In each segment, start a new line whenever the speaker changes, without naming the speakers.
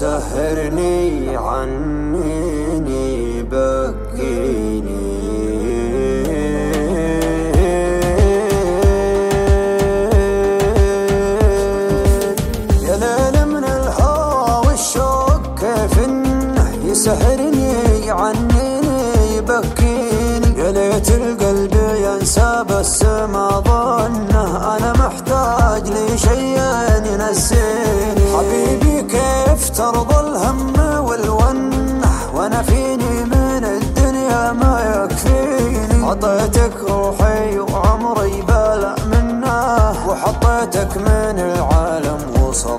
سهرني عنيني بكيني يا ليل من الهوى والشوق كيف انه يسهرني عنيني بكيني يا ليت القلب ينسى بس ما ظنه انا محتاج لشيء ينسيني حبيبي كيف ترضى الهم والونه وانا فيني من الدنيا ما يكفيني عطيتك روحي وعمري بلا منه وحطيتك من العالم وسط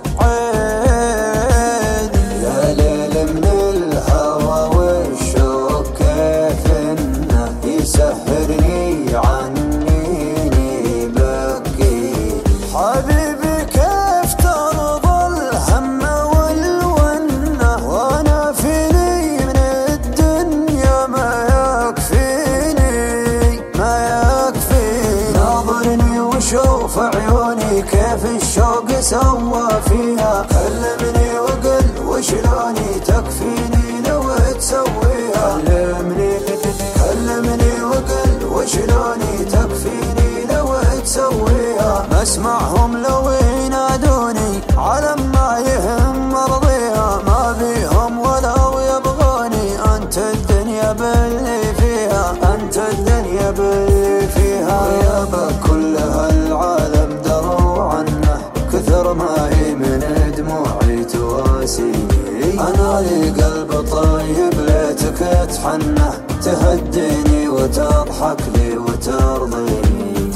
عيني يا ليل من الهوى والشوق كيف انه يسهرني عنيني بكيني حبيبي كيف ترضى الهم والونه وانا فيني من الدنيا ما يكفيني ناظرني وشوف عيوني كيف الشوق سوى فيها كلمني وقل وشلوني تكفيني لو تسويها كلمني وقل وشلوني تكفيني لو تسويها اسمعهم لو ينادوني على ما يهم مرضيها ما بيهم ولو يبغوني انت الدنيا باللي فيها انت الدنيا باللي فيها غيابك كل هالعالم دروا عنه كثر ما هي من دموعي تواسيني انا لي قلب طيب ليتك تحنه تهديني وتضحك لي وترضيني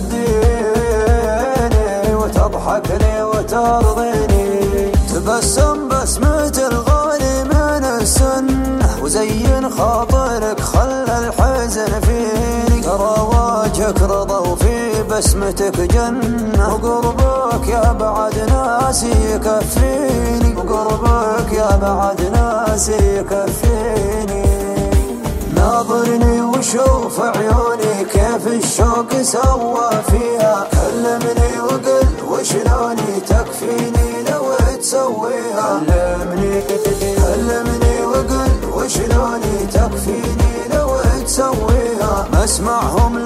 تهديني وتضحك لي وترضيني تبسم بسمة الغالي من السنة وزين خاطرك خلى الحزن فيني ترى وجهك رضا وفي بسمتك جنة وقربك يا بعد ناسي يكفيني وقربك يا بعد ناسي يكفيني ناظرني وشوف عيوني كيف الشوق سوى فيها كلمني وقل وشلوني تكفيني لو تسويها كلمني وقل وشلوني تكفيني لو تسويها اسمعهم